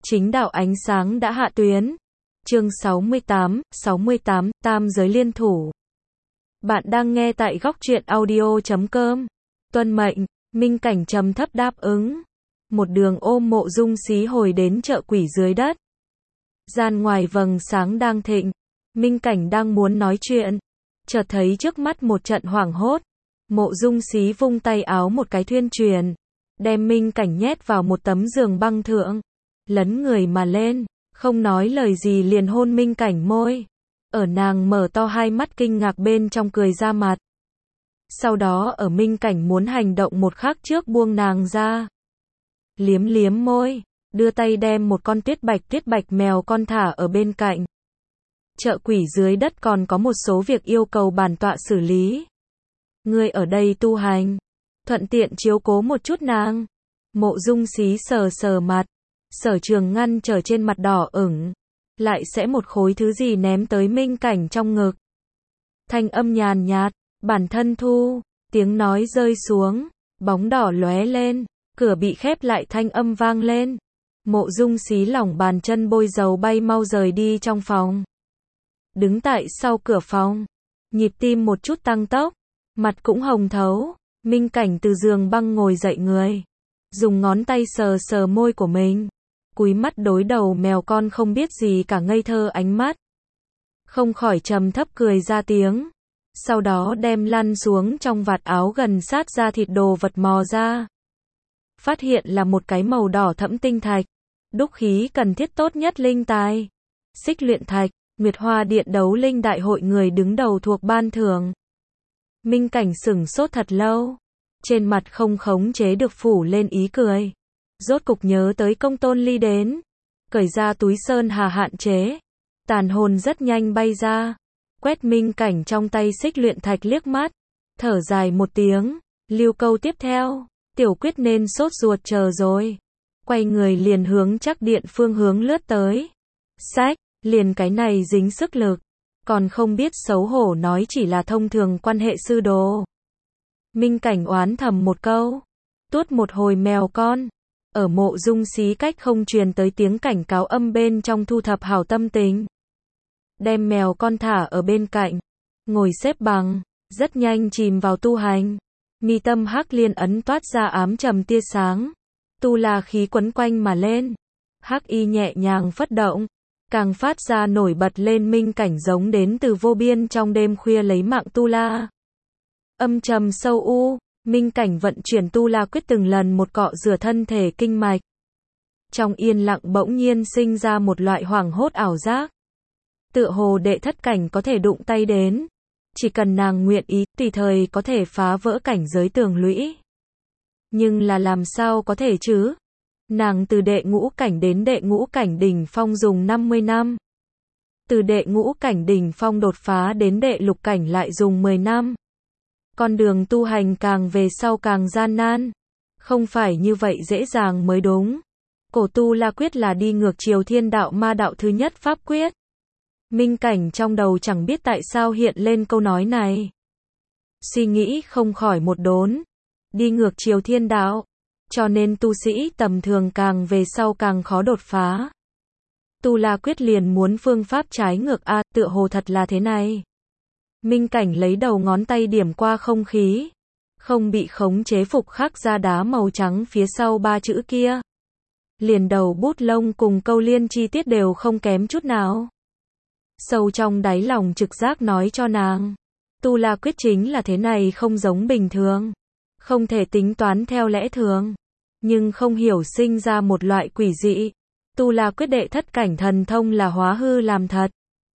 Chính đạo ánh sáng đã hạ tuyến. Chương 68, Tam giới liên thủ. Bạn đang nghe tại góc truyện audio.com. Tuân mệnh, Minh Cảnh trầm thấp đáp ứng. Một đường ôm Mộ Dung Xí hồi đến chợ quỷ dưới đất. Gian ngoài vầng sáng đang thịnh. Minh Cảnh đang muốn nói chuyện. Chợt thấy trước mắt một trận hoảng hốt. Mộ Dung Xí vung tay áo một cái thuyên truyền. Đem Minh Cảnh nhét vào một tấm giường băng thượng. Lấn người mà lên. Không nói lời gì liền hôn Minh Cảnh môi. Ở nàng mở to hai mắt kinh ngạc bên trong cười ra mặt. Sau đó ở Minh Cảnh muốn hành động một khắc trước buông nàng ra. Liếm liếm môi, đưa tay đem một con tuyết bạch mèo con thả ở bên cạnh. Chợ quỷ dưới đất còn có một số việc yêu cầu bản tọa xử lý. Ngươi ở đây tu hành, thuận tiện chiếu cố một chút nàng. Mộ Dung Xí sờ sờ mặt, Sở Trường ngăn trở trên mặt đỏ ửng, lại sẽ một khối thứ gì ném tới Minh Cảnh trong ngực. Thanh âm nhàn nhạt, bản thân thu, tiếng nói rơi xuống, bóng đỏ lóe lên, cửa bị khép lại thanh âm vang lên. Mộ Dung Xí lỏng bàn chân bôi dầu bay mau rời đi trong phòng. Đứng tại sau cửa phòng, nhịp tim một chút tăng tốc, mặt cũng hồng thấu. Minh Cảnh từ giường băng ngồi dậy người, dùng ngón tay sờ sờ môi của mình, cúi mắt đối đầu mèo con không biết gì cả ngây thơ ánh mắt. Không khỏi trầm thấp cười ra tiếng, sau đó đem lăn xuống trong vạt áo gần sát da thịt đồ vật mò ra. Phát hiện là một cái màu đỏ thẫm tinh thạch, đúc khí cần thiết tốt nhất linh tài. Xích luyện thạch, Nguyệt Hoa Điện đấu linh đại hội người đứng đầu thuộc ban thưởng. Minh Cảnh sửng sốt thật lâu, trên mặt không khống chế được phủ lên ý cười. Rốt cục nhớ tới Công Tôn Ly đến, cởi ra túi sơn hà hạn chế, tàn hồn rất nhanh bay ra, quét Minh Cảnh trong tay xích luyện thạch liếc mắt, thở dài một tiếng, lưu câu tiếp theo, tiểu quyết nên sốt ruột chờ rồi. Quay người liền hướng Trắc Điện phương hướng lướt tới. Sách, liền cái này dính sức lực, còn không biết xấu hổ nói chỉ là thông thường quan hệ sư đồ. Minh Cảnh oán thầm một câu, tuốt một hồi mèo con. Ở Mộ Dung Xí cách không truyền tới tiếng cảnh cáo âm bên trong thu thập hảo tâm tình. Đem mèo con thả ở bên cạnh, ngồi xếp bằng, rất nhanh chìm vào tu hành. Mi tâm hắc liên ấn toát ra ám trầm tia sáng, tu la khí quấn quanh mà lên. Hắc y nhẹ nhàng phất động, càng phát ra nổi bật lên Minh Cảnh giống đến từ vô biên trong đêm khuya lấy mạng tu la. Âm trầm sâu u, Minh Cảnh vận chuyển tu la quyết từng lần một cọ rửa thân thể kinh mạch. Trong yên lặng bỗng nhiên sinh ra một loại hoảng hốt ảo giác. Tựa hồ đệ thất cảnh có thể đụng tay đến. Chỉ cần nàng nguyện ý, tùy thời có thể phá vỡ cảnh giới tường lũy. Nhưng là làm sao có thể chứ? Nàng từ đệ ngũ cảnh đến đệ ngũ cảnh đỉnh phong dùng 50 năm. Từ đệ ngũ cảnh đỉnh phong đột phá đến đệ lục cảnh lại dùng 10 năm. Con đường tu hành càng về sau càng gian nan. Không phải như vậy dễ dàng mới đúng. Cổ tu la quyết là đi ngược chiều thiên đạo ma đạo thứ nhất pháp quyết. Minh Cảnh trong đầu chẳng biết tại sao hiện lên câu nói này. Suy nghĩ không khỏi một đốn. Đi ngược chiều thiên đạo. Cho nên tu sĩ tầm thường càng về sau càng khó đột phá. Tu la quyết liền muốn phương pháp trái ngược a, tựa hồ thật là thế này. Minh Cảnh lấy đầu ngón tay điểm qua không khí, không bị khống chế phục khắc ra đá màu trắng phía sau ba chữ kia. Liền đầu bút lông cùng câu liên chi tiết đều không kém chút nào. Sâu trong đáy lòng trực giác nói cho nàng, tu la quyết chính là thế này, không giống bình thường, không thể tính toán theo lẽ thường, nhưng không hiểu sinh ra một loại quỷ dị. Tu la quyết đệ thất cảnh thần thông là hóa hư làm thật.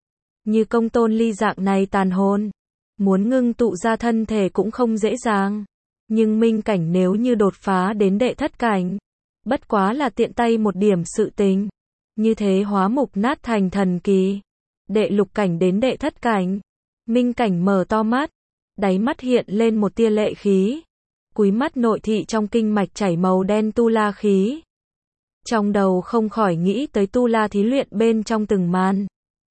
Như Công Tôn Ly dạng này tàn hồn, muốn ngưng tụ ra thân thể cũng không dễ dàng. Nhưng Minh Cảnh nếu như đột phá đến đệ thất cảnh, bất quá là tiện tay một điểm sự tình. Như thế hóa mục nát thành thần kỳ. Đệ lục cảnh đến đệ thất cảnh, Minh Cảnh mở to mắt, đáy mắt hiện lên một tia lệ khí. Cúi mắt nội thị trong kinh mạch chảy màu đen tu la khí. Trong đầu không khỏi nghĩ tới tu la thí luyện bên trong từng màn.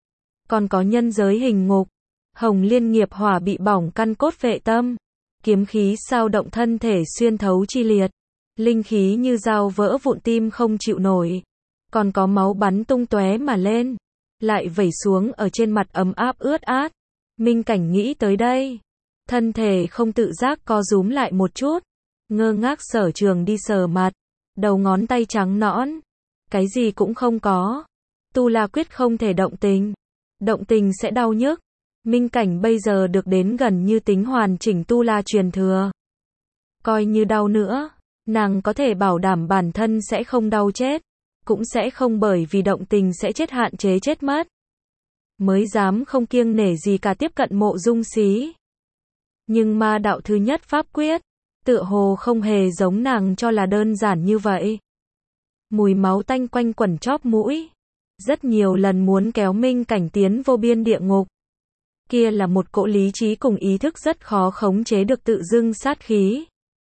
Còn có nhân giới hình ngục, hồng liên nghiệp hỏa bị bỏng căn cốt phệ tâm, kiếm khí sao động thân thể xuyên thấu chi liệt, linh khí như dao vỡ vụn tim không chịu nổi. còn có máu bắn tung tóe mà lên, lại vẩy xuống ở trên mặt ấm áp ướt át. Minh Cảnh nghĩ tới đây, thân thể không tự giác co rúm lại một chút, ngơ ngác Sở Trường đi sờ mặt, đầu ngón tay trắng nõn, cái gì cũng không có. Tu La quyết không thể động tình sẽ đau nhức. Minh Cảnh bây giờ được đến gần như tính hoàn chỉnh Tu La truyền thừa. Coi như đau nữa, nàng có thể bảo đảm bản thân sẽ không đau chết, cũng sẽ không bởi vì động tình sẽ chết hạn chế chết mất. Mới dám không kiêng nể gì cả tiếp cận Mộ Dung Xí. Nhưng ma đạo thứ nhất pháp quyết, tựa hồ không hề giống nàng cho là đơn giản như vậy. Mùi máu tanh quanh quẩn chóp mũi, rất nhiều lần muốn kéo Minh Cảnh tiến vô biên địa ngục. Kia là một cỗ lý trí cùng ý thức rất khó khống chế được tự dưng sát khí.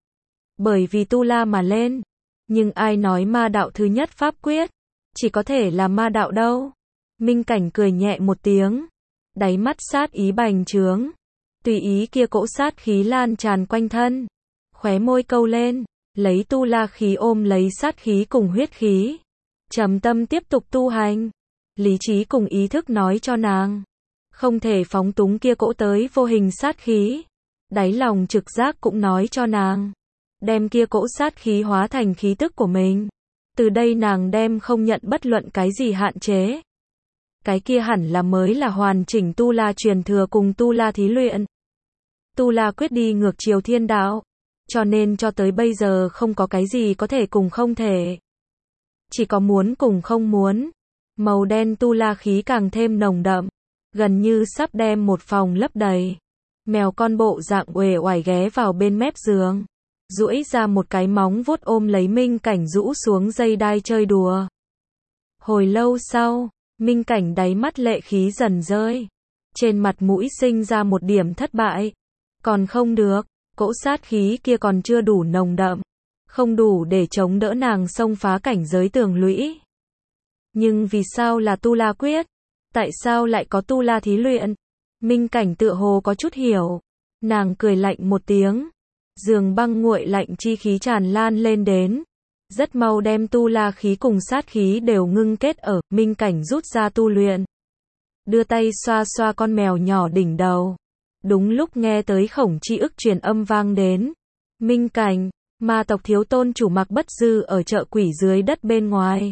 Bởi vì tu la mà lên, nhưng ai nói ma đạo thứ nhất pháp quyết, chỉ có thể là ma đạo đâu. Minh Cảnh cười nhẹ một tiếng, đáy mắt sát ý bành trướng, tùy ý kia cỗ sát khí lan tràn quanh thân, khóe môi câu lên, lấy tu la khí ôm lấy sát khí cùng huyết khí, trầm tâm tiếp tục tu hành. Lý trí cùng ý thức nói cho nàng, không thể phóng túng kia cỗ tới vô hình sát khí. Đáy lòng trực giác cũng nói cho nàng, đem kia cỗ sát khí hóa thành khí tức của mình. Từ đây nàng đem không nhận bất luận cái gì hạn chế. Cái kia hẳn là mới là hoàn chỉnh tu la truyền thừa cùng tu la thí luyện. Tu la quyết đi ngược chiều thiên đạo, cho nên cho tới bây giờ không có cái gì có thể cùng không thể. Chỉ có muốn cùng không muốn. Màu đen tu la khí càng thêm nồng đậm, gần như sắp đem một phòng lấp đầy. Mèo con bộ dạng uể oải ghé vào bên mép giường, duỗi ra một cái móng vuốt ôm lấy Minh Cảnh rũ xuống dây đai chơi đùa. Hồi lâu sau, Minh Cảnh đáy mắt lệ khí dần rơi, trên mặt mũi sinh ra một điểm thất bại. Còn không được, cỗ sát khí kia còn chưa đủ nồng đậm, không đủ để chống đỡ nàng xông phá cảnh giới tường lũy. Nhưng vì sao là tu la quyết? Tại sao lại có tu la thí luyện? Minh Cảnh tựa hồ có chút hiểu. Nàng cười lạnh một tiếng. Giường băng nguội lạnh chi khí tràn lan lên đến. Rất mau đem tu la khí cùng sát khí đều ngưng kết ở. Minh Cảnh rút ra tu luyện. Đưa tay xoa xoa con mèo nhỏ đỉnh đầu. Đúng lúc nghe tới Khổng Chi Ức truyền âm vang đến. Minh Cảnh, ma tộc thiếu tôn chủ Mạc Bất Dư ở chợ quỷ dưới đất bên ngoài.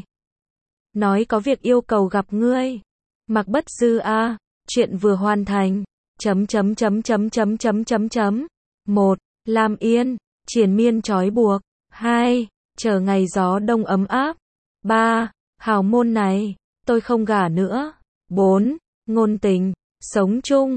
Nói có việc yêu cầu gặp ngươi. Mạc Bất Dư a, chuyện vừa hoàn thành. 1. Lam Yên, triền miên trói buộc. 2. Chờ ngày gió đông ấm áp. 3. Hào môn này, tôi không gả nữa. 4. Ngôn tình, sống chung.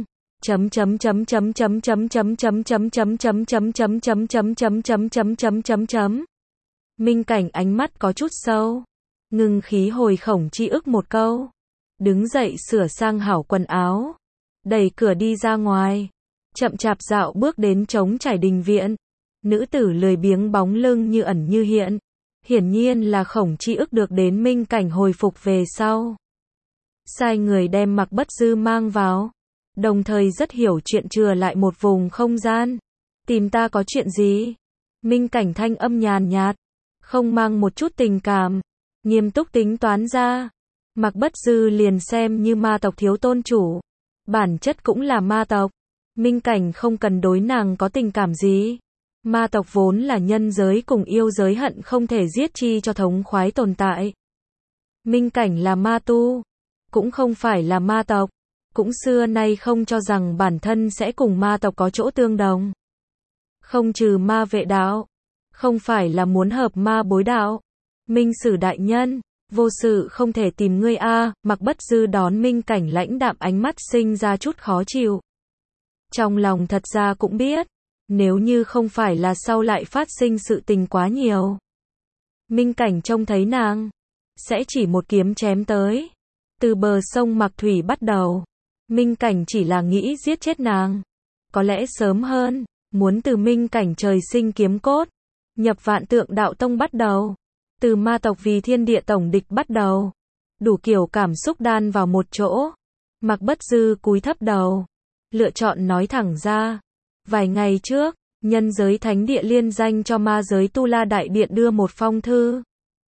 Minh Cảnh ánh mắt có chút sâu, ngưng khí hồi Khổng Chi Ức một câu, đứng dậy sửa sang hảo quần áo, đẩy cửa đi ra ngoài, chậm chạp dạo bước đến trống trải đình viện. Nữ tử lười biếng bóng lưng như ẩn như hiện, hiển nhiên là Khổng Chi Ức được đến Minh Cảnh hồi phục về sau, sai người đem Mạc Bất Dư mang vào, đồng thời rất hiểu chuyện chừa lại một vùng không gian. Tìm ta có chuyện gì? Minh Cảnh thanh âm nhàn nhạt, không mang một chút tình cảm, nghiêm túc tính toán ra. Mạc Bất Dư liền xem như ma tộc thiếu tôn chủ, bản chất cũng là ma tộc. Minh Cảnh không cần đối nàng có tình cảm gì. Ma tộc vốn là nhân giới cùng yêu giới hận không thể giết chi cho thống khoái tồn tại. Minh Cảnh là ma tu, cũng không phải là ma tộc, cũng xưa nay không cho rằng bản thân sẽ cùng ma tộc có chỗ tương đồng. Không trừ ma vệ đạo, không phải là muốn hợp ma bối đạo. Minh Sử đại nhân, vô sự không thể tìm ngươi a. Mạc Bất Dư đón Minh Cảnh lãnh đạm ánh mắt sinh ra chút khó chịu. Trong lòng thật ra cũng biết, nếu như không phải là sau lại phát sinh sự tình quá nhiều, Minh Cảnh trông thấy nàng sẽ chỉ một kiếm chém tới. Từ bờ sông Mạc Thủy bắt đầu, Minh Cảnh chỉ là nghĩ giết chết nàng. Có lẽ sớm hơn, muốn từ Minh Cảnh trời sinh kiếm cốt, nhập Vạn Tượng Đạo Tông bắt đầu, từ ma tộc vì thiên địa tổng địch bắt đầu, đủ kiểu cảm xúc đan vào một chỗ. Mạc Bất Dư cúi thấp đầu, lựa chọn nói thẳng ra. Vài ngày trước, nhân giới thánh địa liên danh cho ma giới Tu La Đại Điện đưa một phong thư.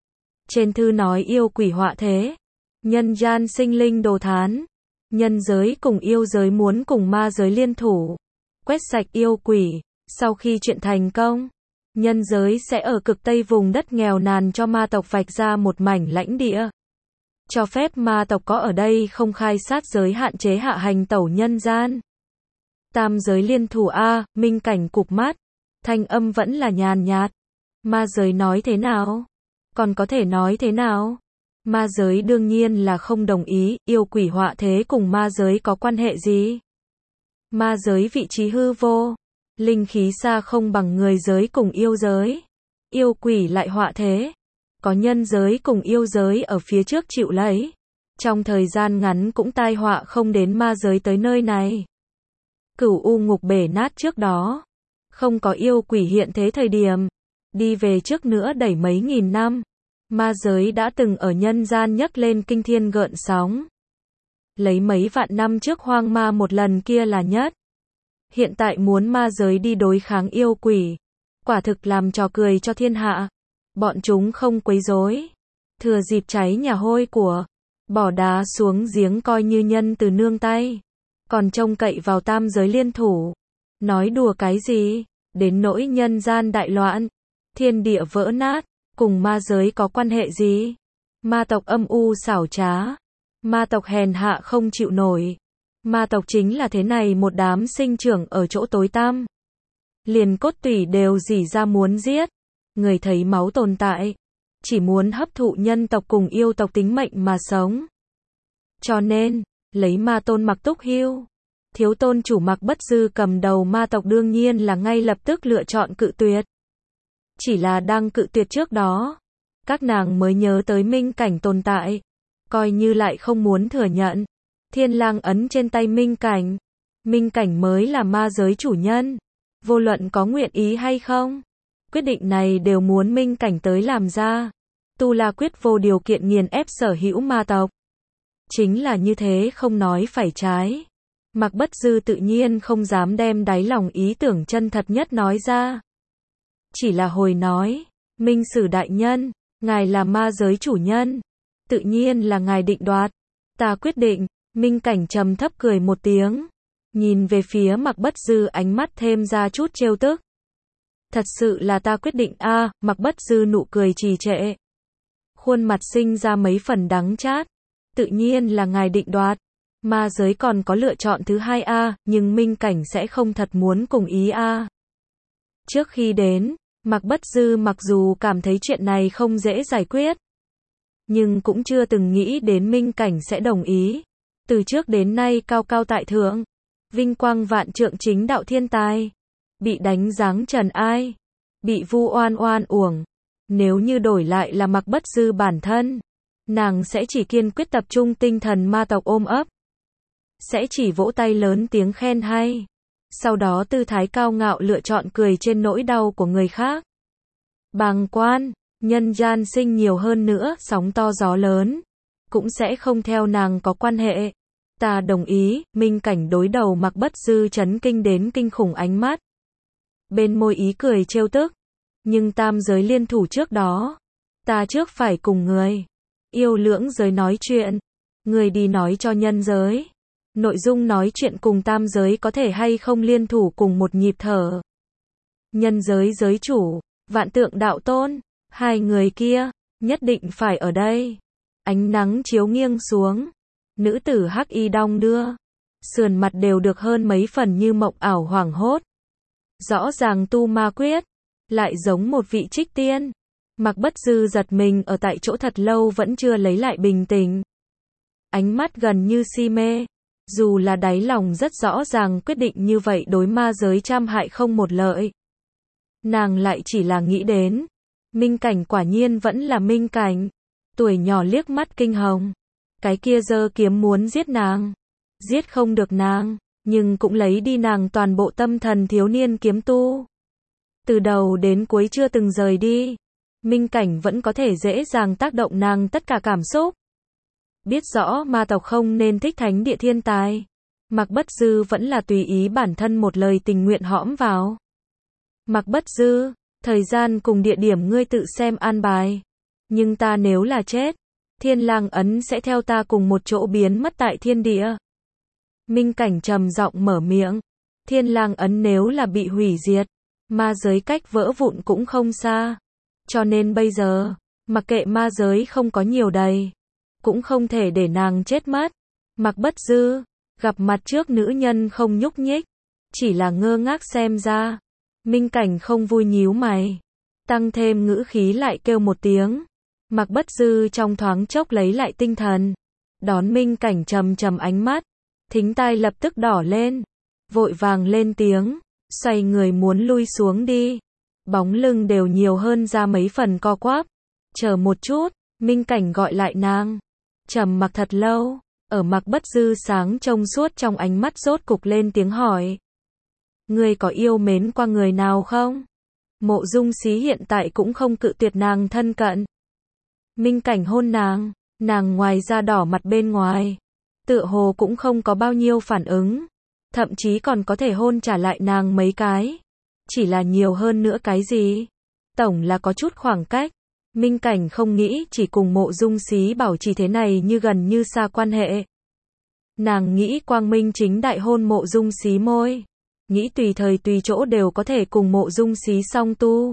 Trên thư nói yêu quỷ họa thế, nhân gian sinh linh đồ thán, nhân giới cùng yêu giới muốn cùng ma giới liên thủ, quét sạch yêu quỷ. Sau khi chuyện thành công, nhân giới sẽ ở cực Tây vùng đất nghèo nàn cho ma tộc vạch ra một mảnh lãnh địa. Cho phép ma tộc có ở đây không khai sát giới hạn chế hạ hành tẩu nhân gian. Tam giới liên thủ a, Minh Cảnh cụp mắt, thanh âm vẫn là nhàn nhạt. Ma giới nói thế nào? Còn có thể nói thế nào? Ma giới đương nhiên là không đồng ý, yêu quỷ họa thế cùng ma giới có quan hệ gì? Ma giới vị trí hư vô, linh khí xa không bằng người giới cùng yêu giới. Yêu quỷ lại họa thế, có nhân giới cùng yêu giới ở phía trước chịu lấy. Trong thời gian ngắn cũng tai họa không đến ma giới tới nơi này. Cửu U ngục bể nát trước đó, không có yêu quỷ hiện thế thời điểm, đi về trước nữa đẩy mấy nghìn năm, ma giới đã từng ở nhân gian nhấc lên kinh thiên gợn sóng. Lấy mấy vạn năm trước hoang ma một lần kia là nhất. Hiện tại muốn ma giới đi đối kháng yêu quỷ, quả thực làm trò cười cho thiên hạ. Bọn chúng không quấy rối, thừa dịp cháy nhà hôi của, bỏ đá xuống giếng coi như nhân từ nương tay, còn trông cậy vào tam giới liên thủ. Nói đùa cái gì, đến nỗi nhân gian đại loạn, thiên địa vỡ nát, cùng ma giới có quan hệ gì? Ma tộc âm u xảo trá, ma tộc hèn hạ không chịu nổi. Ma tộc chính là thế này một đám sinh trưởng ở chỗ tối tăm. Liền cốt tủy đều rỉ ra muốn giết. Người thấy máu tồn tại, chỉ muốn hấp thụ nhân tộc cùng yêu tộc tính mệnh mà sống. Cho nên, lấy ma tôn Mặc Túc Hưu, thiếu tôn chủ Mặc Bất Dư cầm đầu ma tộc đương nhiên là ngay lập tức lựa chọn cự tuyệt. Chỉ là đang cự tuyệt trước đó, các nàng mới nhớ tới Minh Cảnh tồn tại, coi như lại không muốn thừa nhận. Thiên lang ấn trên tay Minh Cảnh, Minh Cảnh mới là ma giới chủ nhân, vô luận có nguyện ý hay không, quyết định này đều muốn Minh Cảnh tới làm ra. Tu La quyết vô điều kiện nghiền ép sở hữu ma tộc. Chính là như thế không nói phải trái. Mặc Bất Dư tự nhiên không dám đem đáy lòng ý tưởng chân thật nhất nói ra. Chỉ là hồi nói, Minh Sử đại nhân, ngài là ma giới chủ nhân, tự nhiên là ngài định đoạt. Ta quyết định. Minh Cảnh trầm thấp cười một tiếng, nhìn về phía Mặc Bất Dư ánh mắt thêm ra chút trêu tức. Thật sự là ta quyết định a. Mặc Bất Dư nụ cười trì trệ, khuôn mặt sinh ra mấy phần đắng chát. Tự nhiên là ngài định đoạt, ma giới còn có lựa chọn thứ hai a, nhưng Minh Cảnh sẽ không thật muốn cùng ý a. Trước khi đến, Mặc Bất Dư mặc dù cảm thấy chuyện này không dễ giải quyết, nhưng cũng chưa từng nghĩ đến Minh Cảnh sẽ đồng ý. Từ trước đến nay cao cao tại thượng, vinh quang vạn trượng chính đạo thiên tài, bị đánh giáng trần ai, bị vu oan oan uổng. Nếu như đổi lại là Mặc Bất Dư bản thân, nàng sẽ chỉ kiên quyết tập trung tinh thần ma tộc ôm ấp, sẽ chỉ vỗ tay lớn tiếng khen hay, sau đó tư thái cao ngạo lựa chọn cười trên nỗi đau của người khác. Bàng quan, nhân gian sinh nhiều hơn nữa, sóng to gió lớn, cũng sẽ không theo nàng có quan hệ. Ta đồng ý. Minh Cảnh đối đầu Mặc Bất Dư chấn kinh đến kinh khủng ánh mắt. Bên môi ý cười trêu tức. Nhưng tam giới liên thủ trước đó, ta trước phải cùng người yêu lưỡng giới nói chuyện. Người đi nói cho nhân giới. Nội dung nói chuyện cùng tam giới có thể hay không liên thủ cùng một nhịp thở. Nhân giới giới chủ, Vạn Tượng đạo tôn, hai người kia, nhất định phải ở đây. Ánh nắng chiếu nghiêng xuống. Nữ tử hắc y đong đưa, sườn mặt đều được hơn mấy phần như mộng ảo hoảng hốt. Rõ ràng tu ma quyết, lại giống một vị trích tiên. Mặc Bất Dư giật mình ở tại chỗ thật lâu vẫn chưa lấy lại bình tĩnh. Ánh mắt gần như si mê, dù là đáy lòng rất rõ ràng quyết định như vậy đối ma giới trăm hại không một lợi. Nàng lại chỉ là nghĩ đến, Minh Cảnh quả nhiên vẫn là Minh Cảnh, tuổi nhỏ liếc mắt kinh hồng. Cái kia giơ kiếm muốn giết nàng, giết không được nàng, nhưng cũng lấy đi nàng toàn bộ tâm thần thiếu niên kiếm tu. Từ đầu đến cuối chưa từng rời đi, Minh Cảnh vẫn có thể dễ dàng tác động nàng tất cả cảm xúc. Biết rõ ma tộc không nên thích thánh địa thiên tài, Mặc Bất Dư vẫn là tùy ý bản thân một lời tình nguyện hõm vào. Mặc Bất Dư, thời gian cùng địa điểm ngươi tự xem an bài. Nhưng ta nếu là chết, Thiên Lang ấn sẽ theo ta cùng một chỗ biến mất tại thiên địa. Minh Cảnh trầm giọng mở miệng. Thiên Lang ấn nếu là bị hủy diệt, ma giới cách vỡ vụn cũng không xa. Cho nên bây giờ, mặc kệ ma giới không có nhiều đầy, cũng không thể để nàng chết mất. Mạc Bất Dư, gặp mặt trước nữ nhân không nhúc nhích, chỉ là ngơ ngác xem ra. Minh Cảnh không vui nhíu mày, tăng thêm ngữ khí lại kêu một tiếng. Mạc Bất Dư trong thoáng chốc lấy lại tinh thần, đón Minh Cảnh trầm trầm ánh mắt, thính tai lập tức đỏ lên, vội vàng lên tiếng, xoay người muốn lui xuống đi. Bóng lưng đều nhiều hơn ra mấy phần co quắp. Chờ một chút, Minh Cảnh gọi lại nàng. Trầm mặc thật lâu, ở Mạc Bất Dư sáng trông suốt trong ánh mắt rốt cục lên tiếng hỏi. Ngươi có yêu mến qua người nào không? Mộ Dung Xí hiện tại cũng không cự tuyệt nàng thân cận. Minh Cảnh hôn nàng ngoài da đỏ mặt bên ngoài, tựa hồ cũng không có bao nhiêu phản ứng, thậm chí còn có thể hôn trả lại nàng mấy cái. Chỉ là nhiều hơn nữa cái gì? Tổng là có chút khoảng cách. Minh Cảnh không nghĩ chỉ cùng Mộ Dung Xí bảo trì thế này như gần như xa quan hệ. Nàng nghĩ quang minh chính đại hôn Mộ Dung Xí môi, nghĩ tùy thời tùy chỗ đều có thể cùng Mộ Dung Xí song tu.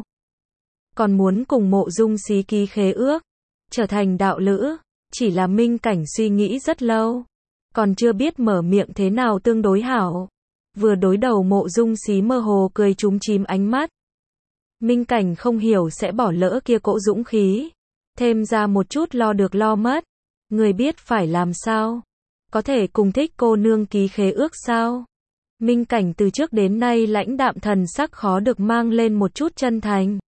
Còn muốn cùng Mộ Dung Xí ký khế ước, trở thành đạo lữ. Chỉ là Minh Cảnh suy nghĩ rất lâu, còn chưa biết mở miệng thế nào tương đối hảo. Vừa đối đầu Mộ Dung Xí mơ hồ cười trúng chím ánh mắt. Minh Cảnh không hiểu sẽ bỏ lỡ kia cỗ dũng khí, thêm ra một chút lo được lo mất. Người biết phải làm sao? Có thể cùng thích cô nương ký khế ước sao? Minh Cảnh từ trước đến nay lãnh đạm thần sắc khó được mang lên một chút chân thành.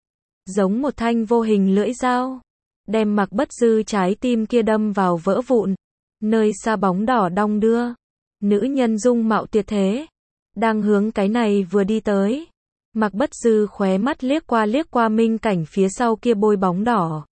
Giống một thanh vô hình lưỡi dao, đem Mạc Bất Dư trái tim kia đâm vào vỡ vụn. Nơi xa bóng đỏ đong đưa, nữ nhân dung mạo tuyệt thế, đang hướng cái này vừa đi tới. Mạc Bất Dư khóe mắt liếc qua Minh Cảnh phía sau kia bôi bóng đỏ.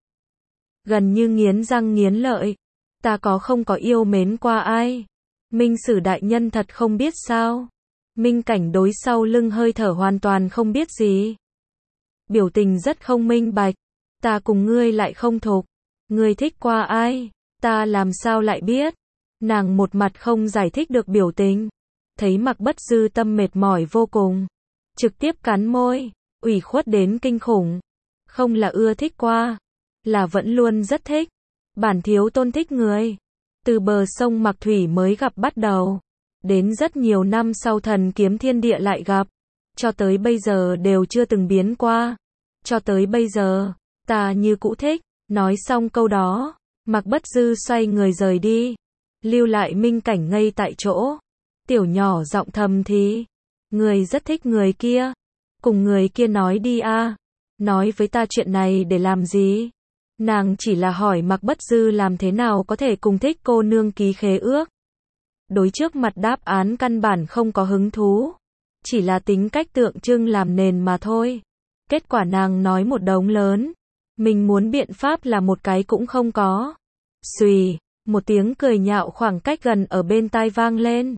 Gần như nghiến răng nghiến lợi. Ta không có yêu mến qua ai. Minh Sử đại nhân thật không biết sao. Minh Cảnh đối sau lưng hơi thở hoàn toàn không biết gì. Biểu tình rất không minh bạch. Ta cùng ngươi lại không thục. Ngươi thích qua ai? Ta làm sao lại biết? Nàng một mặt không giải thích được biểu tình. Thấy Mạc Bất Dư tâm mệt mỏi vô cùng, trực tiếp cắn môi, ủy khuất đến kinh khủng. Không là ưa thích qua, là vẫn luôn rất thích. Bản thiếu tôn thích người. Từ bờ sông Mạc Thủy mới gặp bắt đầu, đến rất nhiều năm sau thần kiếm thiên địa lại gặp, cho tới bây giờ đều chưa từng biến qua. Cho tới bây giờ, ta như cũ thích. Nói xong câu đó, Mạc Bất Dư xoay người rời đi, lưu lại Minh Cảnh ngây tại chỗ. Tiểu nhỏ giọng thầm thì, người rất thích người kia, cùng người kia nói đi a. Nói với ta chuyện này để làm gì? Nàng chỉ là hỏi Mạc Bất Dư làm thế nào có thể cùng thích cô nương ký khế ước. Đối trước mặt đáp án căn bản không có hứng thú, chỉ là tính cách tượng trưng làm nền mà thôi. Kết quả nàng nói một đống lớn, mình muốn biện pháp là một cái cũng không có. Xùy, một tiếng cười nhạo khoảng cách gần ở bên tai vang lên,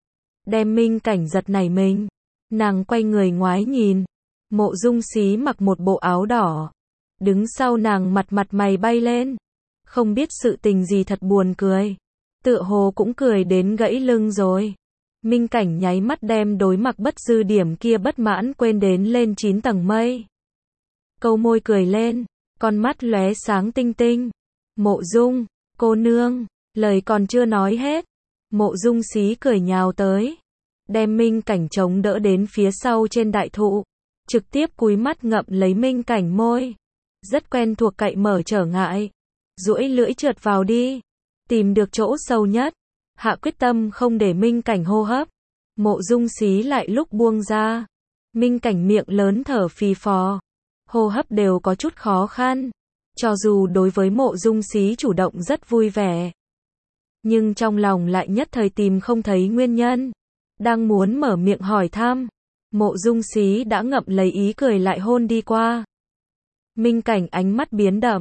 đem Minh Cảnh giật nảy mình. Nàng quay người ngoái nhìn, Mộ Dung Xí mặc một bộ áo đỏ, đứng sau nàng mặt mày bay lên, không biết sự tình gì thật buồn cười, tựa hồ cũng cười đến gãy lưng rồi. Minh Cảnh nháy mắt đem đối Mạc Bất Dư điểm kia bất mãn quên đến lên 9 tầng mây. Câu môi cười lên, con mắt lóe sáng tinh tinh. Mộ Dung, cô nương, lời còn chưa nói hết, Mộ Dung Xí cười nhào tới, đem Minh Cảnh chống đỡ đến phía sau trên đại thụ, trực tiếp cúi mắt ngậm lấy Minh Cảnh môi. Rất quen thuộc cậy mở trở ngại, duỗi lưỡi trượt vào đi, tìm được chỗ sâu nhất, hạ quyết tâm không để Minh Cảnh hô hấp. Mộ Dung Xí lại lúc buông ra, Minh Cảnh miệng lớn thở phì phò, hô hấp đều có chút khó khăn. Cho dù đối với Mộ Dung Xí chủ động rất vui vẻ, nhưng trong lòng lại nhất thời tìm không thấy nguyên nhân. Đang muốn mở miệng hỏi thăm, Mộ Dung Xí đã ngậm lấy ý cười lại hôn đi qua. Minh Cảnh ánh mắt biến đậm,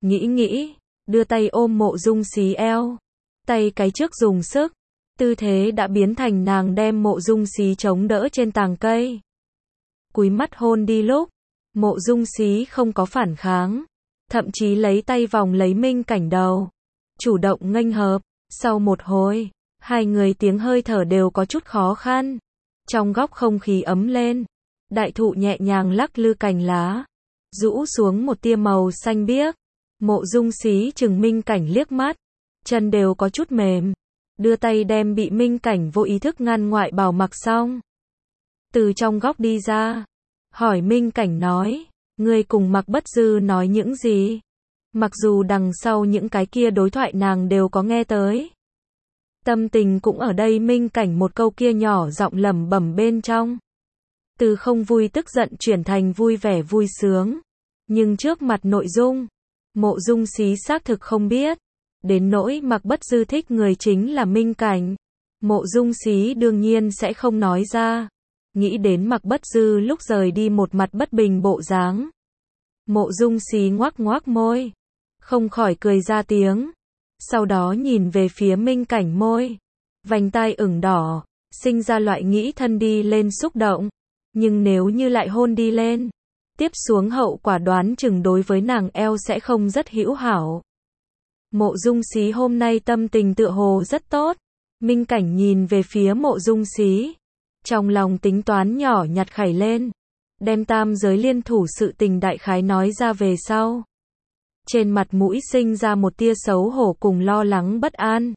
nghĩ, đưa tay ôm Mộ Dung Xí eo, tay cái trước dùng sức, tư thế đã biến thành nàng đem Mộ Dung Xí chống đỡ trên tàng cây. Cúi mắt hôn đi lúc, Mộ Dung Xí không có phản kháng, thậm chí lấy tay vòng lấy Minh Cảnh đầu, chủ động nghênh hợp. Sau một hồi, hai người tiếng hơi thở đều có chút khó khăn. Trong góc không khí ấm lên, đại thụ nhẹ nhàng lắc lư cành lá, rũ xuống một tia màu xanh biếc. Mộ Dung Xí chừng Minh Cảnh liếc mắt, chân đều có chút mềm, đưa tay đem bị Minh Cảnh vô ý thức ngăn ngoại bào mặc xong. Từ trong góc đi ra, hỏi Minh Cảnh nói, ngươi cùng Mạc Bất Dư nói những gì? Mặc dù đằng sau những cái kia đối thoại nàng đều có nghe tới. Tâm tình cũng ở đây Minh Cảnh một câu kia nhỏ giọng lẩm bẩm bên trong. Từ không vui tức giận chuyển thành vui vẻ vui sướng. Nhưng trước mặt nội dung, Mộ Dung Xí xác thực không biết. Đến nỗi Mạc Bất Dư thích người chính là Minh Cảnh. Mộ Dung Xí đương nhiên sẽ không nói ra. Nghĩ đến Mạc Bất Dư lúc rời đi một mặt bất bình bộ dáng. Mộ Dung Xí ngoác ngoác môi, không khỏi cười ra tiếng. Sau đó nhìn về phía Minh Cảnh môi, vành tai ửng đỏ, sinh ra loại nghĩ thân đi lên xúc động. Nhưng nếu như lại hôn đi lên, tiếp xuống hậu quả đoán chừng đối với nàng eo sẽ không rất hữu hảo. Mộ Dung Xí hôm nay tâm tình tựa hồ rất tốt. Minh Cảnh nhìn về phía Mộ Dung Xí, trong lòng tính toán nhỏ nhặt khảy lên, đem tam giới liên thủ sự tình đại khái nói ra về sau. Trên mặt mũi sinh ra một tia xấu hổ cùng lo lắng bất an.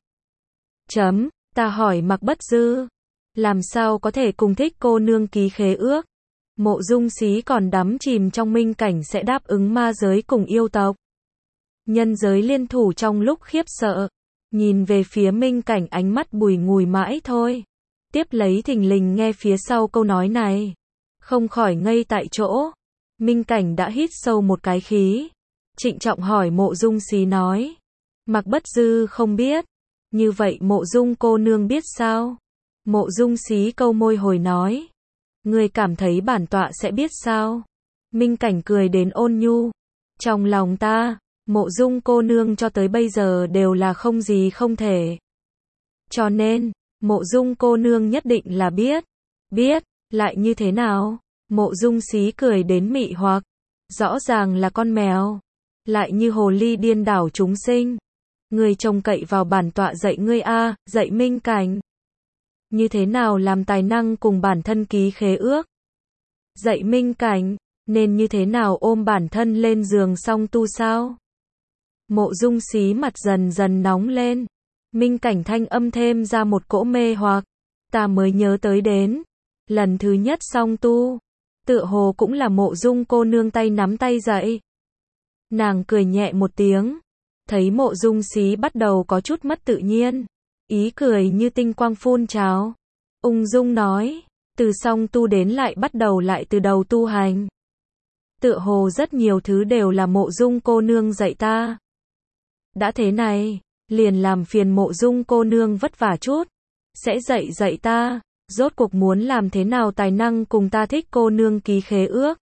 Ta hỏi Mạc Bất Dư, làm sao có thể cùng thích cô nương ký khế ước? Mộ Dung Xí còn đắm chìm trong Minh Cảnh sẽ đáp ứng ma giới cùng yêu tộc. Nhân giới liên thủ trong lúc khiếp sợ, nhìn về phía Minh Cảnh ánh mắt bùi ngùi mãi thôi. Tiếp lấy thình lình nghe phía sau câu nói này, không khỏi ngây tại chỗ. Minh Cảnh đã hít sâu một cái khí, trịnh trọng hỏi Mộ Dung Xí nói, Mạc Bất Dư không biết, như vậy Mộ Dung cô nương biết sao? Mộ Dung Xí câu môi hồi nói, ngươi cảm thấy bản tọa sẽ biết sao? Minh Cảnh cười đến ôn nhu, trong lòng ta, Mộ Dung cô nương cho tới bây giờ đều là không gì không thể. Cho nên, Mộ Dung cô nương nhất định là biết. Biết, lại như thế nào? Mộ Dung Xí cười đến mị hoặc, rõ ràng là con mèo, lại như hồ ly điên đảo chúng sinh. Ngươi trông cậy vào bản tọa dạy ngươi a, dạy Minh Cảnh. Như thế nào làm tài năng cùng bản thân ký khế ước? Dạy Minh Cảnh, nên như thế nào ôm bản thân lên giường song tu sao? Mộ Dung Xí mặt dần dần nóng lên. Minh Cảnh thanh âm thêm ra một cỗ mê hoặc. Ta mới nhớ tới đến, lần thứ nhất song tu, tựa hồ cũng là Mộ Dung cô nương tay nắm tay dạy. Nàng cười nhẹ một tiếng, thấy Mộ Dung Xí bắt đầu có chút mất tự nhiên, ý cười như tinh quang phun trào, ung dung nói, từ song tu đến lại bắt đầu lại từ đầu tu hành. Tựa hồ rất nhiều thứ đều là Mộ Dung cô nương dạy ta. Đã thế này, liền làm phiền Mộ Dung cô nương vất vả chút, sẽ dạy ta, rốt cuộc muốn làm thế nào tài năng cùng ta thích cô nương ký khế ước.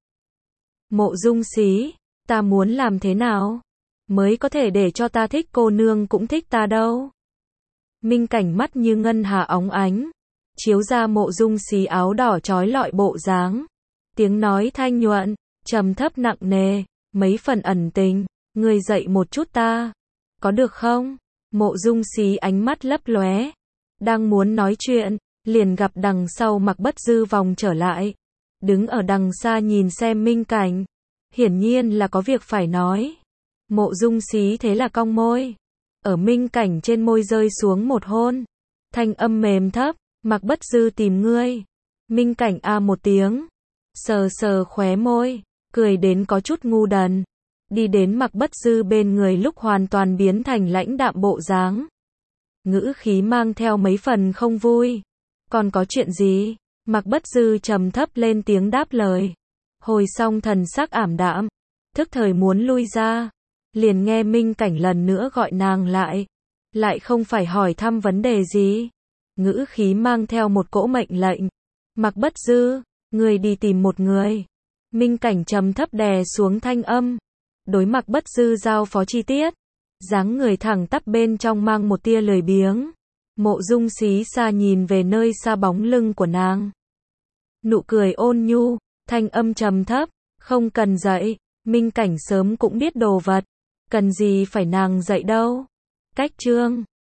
Mộ Dung Xí, ta muốn làm thế nào mới có thể để cho ta thích cô nương cũng thích ta đâu? Minh Cảnh mắt như ngân hà óng ánh, chiếu ra Mộ Dung Xí áo đỏ chói lọi bộ dáng, tiếng nói thanh nhuận, trầm thấp nặng nề, mấy phần ẩn tình, ngươi dạy một chút ta, có được không? Mộ Dung Xí ánh mắt lấp lóe, đang muốn nói chuyện, liền gặp đằng sau Mạc Bất Dư vòng trở lại, đứng ở đằng xa nhìn xem Minh Cảnh, hiển nhiên là có việc phải nói. Mộ Dung Xí thế là cong môi, ở Minh Cảnh trên môi rơi xuống một hôn, thanh âm mềm thấp, Mạc Bất Dư tìm ngươi. Minh Cảnh a một tiếng, sờ sờ khóe môi, cười đến có chút ngu đần, đi đến Mạc Bất Dư bên người lúc hoàn toàn biến thành lãnh đạm bộ dáng. Ngữ khí mang theo mấy phần không vui. Còn có chuyện gì? Mạc Bất Dư trầm thấp lên tiếng đáp lời. Hồi xong thần sắc ảm đạm, thức thời muốn lui ra, liền nghe Minh Cảnh lần nữa gọi nàng lại. Lại không phải hỏi thăm vấn đề gì. Ngữ khí mang theo một cỗ mệnh lệnh. Mạc Bất Dư, ngươi đi tìm một người. Minh Cảnh trầm thấp đè xuống thanh âm. Đối Mạc Bất Dư giao phó chi tiết. Dáng người thẳng tắp bên trong mang một tia lười biếng. Mộ Dung Xí xa nhìn về nơi xa bóng lưng của nàng. Nụ cười ôn nhu, thanh âm trầm thấp, không cần dạy, Minh Cảnh sớm cũng biết đồ vật, cần gì phải nàng dạy đâu. Cách chương